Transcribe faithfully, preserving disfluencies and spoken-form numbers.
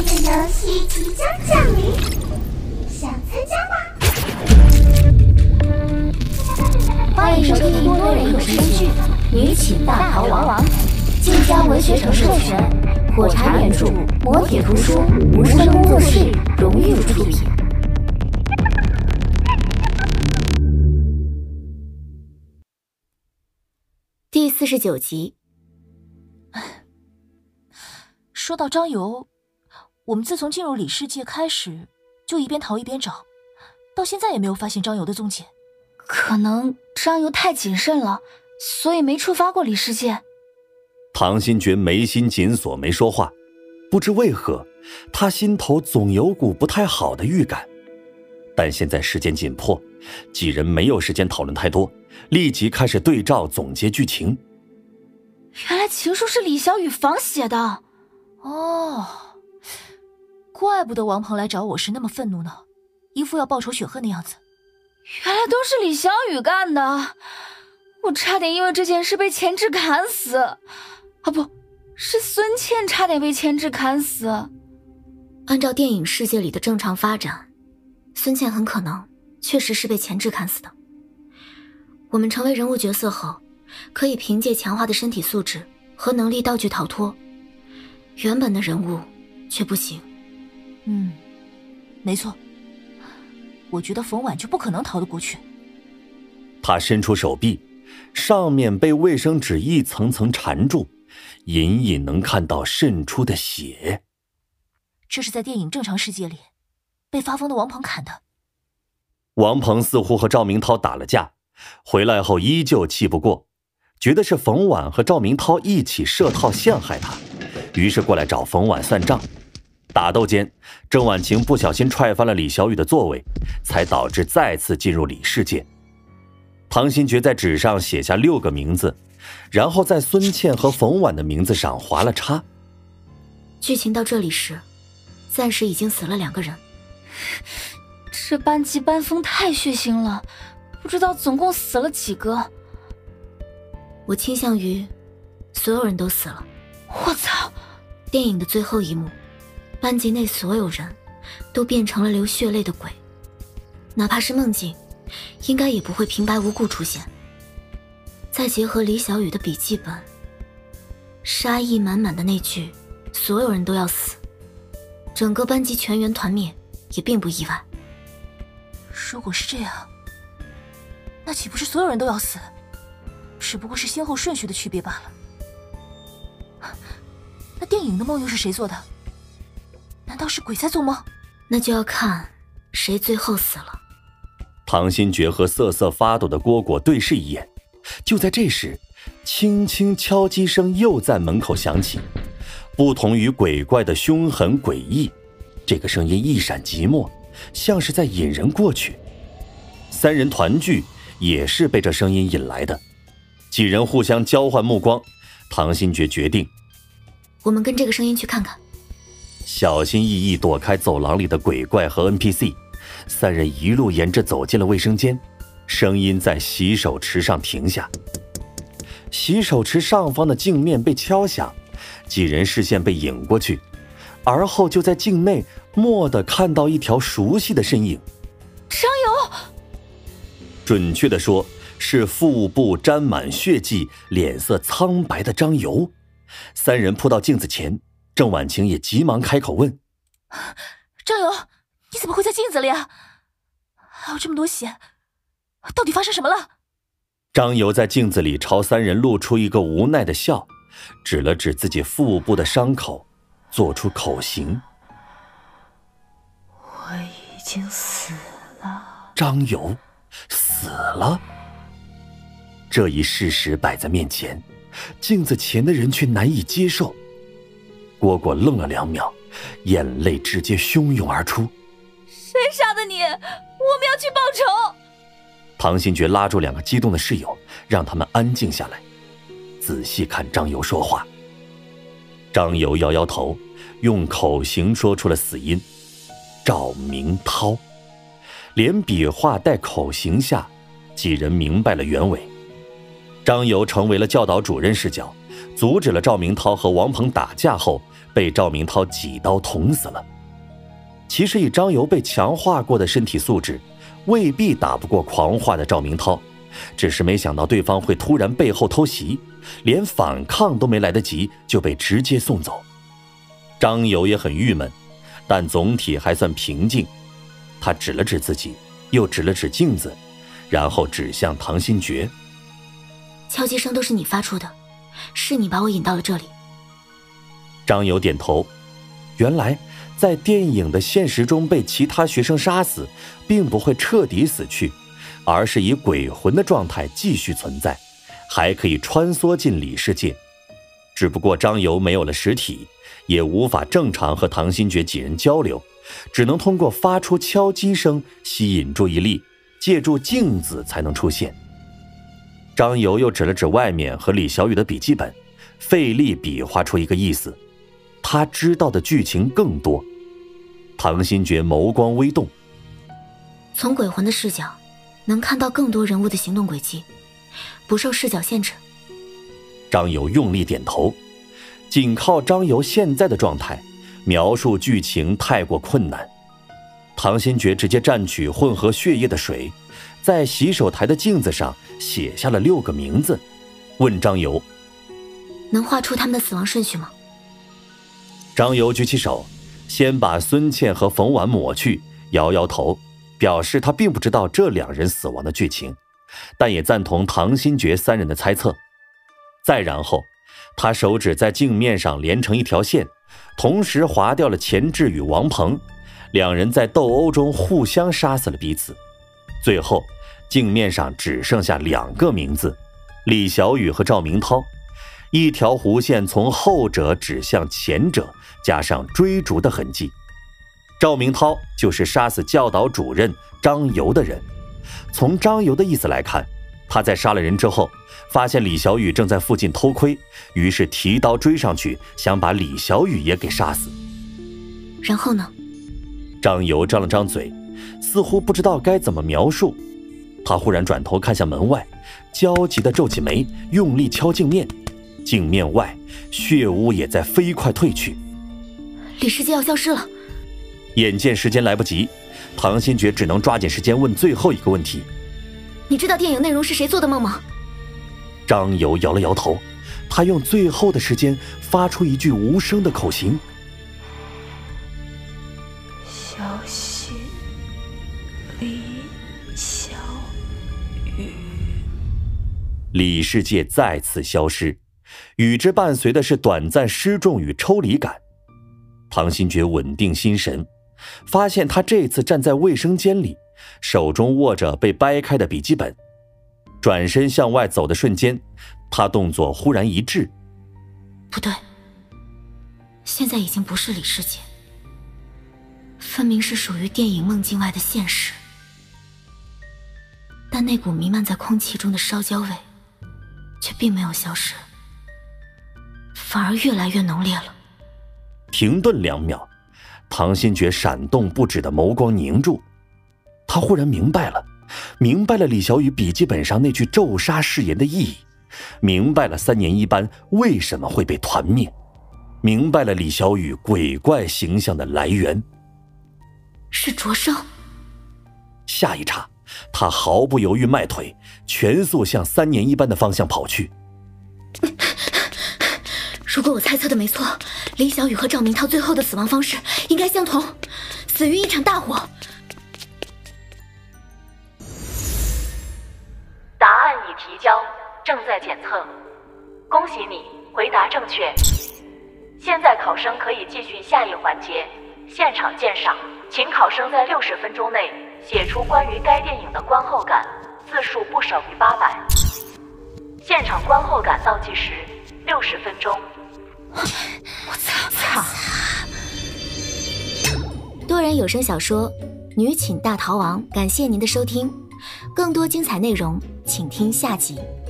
的游戏即将降临，想参加吗？欢迎收听多人有声剧《女寝大逃亡》，晋江文学城授权，火柴原著，磨铁图书，无声工作室荣誉出品。第四十九集。 说到张游，我们自从进入里世界开始，就一边逃一边找，到现在也没有发现张游的踪迹。 可能张游太谨慎了，所以没触发过里世界。 唐新觉眉心紧锁，没说话。不知为何，他心头总有股不太好的预感。但现在时间紧迫，几人没有时间讨论太多，立即开始对照总结剧情。 原来情书是李小雨仿写的。 哦，怪不得王鹏来找我时那么愤怒呢，一副要报仇雪恨的样子。 原来都是李小雨干的，我差点因为这件事被牵制砍死。啊不，是孙茜差点被牵制砍死。 按照电影世界里的正常发展，孙茜很可能确实是被牵制砍死的。我们成为人物角色后，可以凭借强化的身体素质和能力道具逃脱，原本的人物却不行。 嗯，没错，我觉得冯婉就不可能逃得过去。 他伸出手臂，上面被卫生纸一层层缠住，隐隐能看到渗出的血。 这是在电影正常世界里被发疯的王鹏砍的。 王鹏似乎和赵明涛打了架，回来后依旧气不过，觉得是冯婉和赵明涛一起设套陷害他，于是过来找冯婉算账。打斗间，郑婉晴不小心踹翻了李小雨的座位，才导致再次进入李世界。唐新觉在纸上写下六个名字，然后在孙茜和冯婉的名字上划了叉。 剧情到这里时，暂时已经死了两个人。 这班级班风太血腥了，不知道总共死了几个。 我倾向于所有人都死了。 我操！ 电影的最后一幕，班级内所有人都变成了流血泪的鬼，哪怕是梦境，应该也不会平白无故出现。再结合李小雨的笔记本，杀意满满的那句所有人都要死，整个班级全员团灭也并不意外。 如果是这样，那岂不是所有人都要死？只不过是先后顺序的区别罢了。那电影的梦又是谁做的？难道是鬼在做梦？ 那就要看谁最后死了。 唐新觉和瑟瑟发抖的蝈蝈对视一眼，就在这时，轻轻敲击声又在门口响起。不同于鬼怪的凶狠诡异，这个声音一闪即没，像是在引人过去。三人团聚也是被这声音引来的。几人互相交换目光，唐新觉决定， 我们跟这个声音去看看。 小心翼翼躲开走廊里的鬼怪和 N P C， 三人一路沿着走进了卫生间，声音在洗手池上停下。洗手池上方的镜面被敲响，几人视线被引过去，而后就在镜内蓦地看到一条熟悉的身影。 张游， 准确地说，是腹部沾满血迹、脸色苍白的张游。三人扑到镜子前，郑婉晴也急忙开口问： 张游，你怎么会在镜子里啊？还有这么多血，到底发生什么了？ 张游在镜子里朝三人露出一个无奈的笑，指了指自己腹部的伤口，做出口型： 我已经死了。 张游死了？这一事实摆在面前，镜子前的人却难以接受。蝈蝈愣了两秒，眼泪直接汹涌而出。 谁杀的你？我们要去报仇！ 唐新觉拉住两个激动的室友，让他们安静下来，仔细看张游说话。张游摇摇头，用口型说出了死因：赵明涛。连笔画带口型下，几人明白了原委。张游成为了教导主任视角， 阻止了赵明涛和王鹏打架后，被赵明涛几刀捅死了。其实以张游被强化过的身体素质，未必打不过狂化的赵明涛，只是没想到对方会突然背后偷袭，连反抗都没来得及就被直接送走。张游也很郁闷，但总体还算平静。他指了指自己，又指了指镜子，然后指向唐新觉。 敲击声都是你发出的，是你把我引到了这里。 张游点头，原来在电影的现实中被其他学生杀死，并不会彻底死去，而是以鬼魂的状态继续存在，还可以穿梭进里世界。只不过张游没有了实体，也无法正常和唐新觉几人交流，只能通过发出敲击声吸引注意力，借助镜子才能出现。张游又指了指外面和李小雨的笔记本，费力比划出一个意思，他知道的剧情更多。唐新觉眸光微动， 从鬼魂的视角能看到更多人物的行动轨迹，不受视角限制。 张游用力点头，仅靠张游现在的状态描述剧情太过困难。唐新觉直接蘸取混合血液的水，在洗手台的镜子上写下了六个名字，问张游： 能画出他们的死亡顺序吗？ 张游举起手，先把孙茜和冯婉抹去，摇摇头，表示他并不知道这两人死亡的剧情，但也赞同唐新觉三人的猜测。再然后，他手指在镜面上连成一条线，同时划掉了钱志与王鹏，两人在斗殴中互相杀死了彼此。最后，镜面上只剩下两个名字，李小雨和赵明涛，一条弧线从后者指向前者，加上追逐的痕迹。赵明涛就是杀死教导主任张游的人。从张游的意思来看，他在杀了人之后，发现李小雨正在附近偷窥，于是提刀追上去，想把李小雨也给杀死。 然后呢？ 张游张了张嘴，似乎不知道该怎么描述。他忽然转头看向门外，焦急地皱起眉，用力敲镜面。镜面外，血污也在飞快退去。 李世界要消失了。 眼见时间来不及，唐新觉只能抓紧时间问最后一个问题： 你知道电影内容是谁做的梦吗？ 张游摇了摇头，他用最后的时间发出一句无声的口型： 消息，李小雨。 李世界再次消失，与之伴随的是短暂失重与抽离感。唐新觉稳定心神，发现他这次站在卫生间里，手中握着被掰开的笔记本。转身向外走的瞬间，他动作忽然一滞。 不对，现在已经不是李世界，分明是属于电影梦境外的现实。但那股弥漫在空气中的烧焦味却并没有消失，反而越来越浓烈了。 停顿两秒，唐新觉闪动不止的眸光凝住，他忽然明白了明白了李小雨笔记本上那句咒杀誓言的意义，明白了三年一班为什么会被团灭，明白了李小雨鬼怪形象的来源。 是灼伤。 下一刹，他毫不犹豫迈腿，全速向三年一班的方向跑去。 如果我猜测的没错，李小雨和赵明涛最后的死亡方式应该相同，死于一场大火。 答案已提交，正在检测。恭喜你，回答正确。现在考生可以继续下一环节，现场鉴赏，请考生在六十分钟内写出关于该电影的观后感，字数不少于八百。现场观后感倒计时六十分钟。 我操操！ 多人有声小说《女寝大逃亡》，感谢您的收听，更多精彩内容请听下集。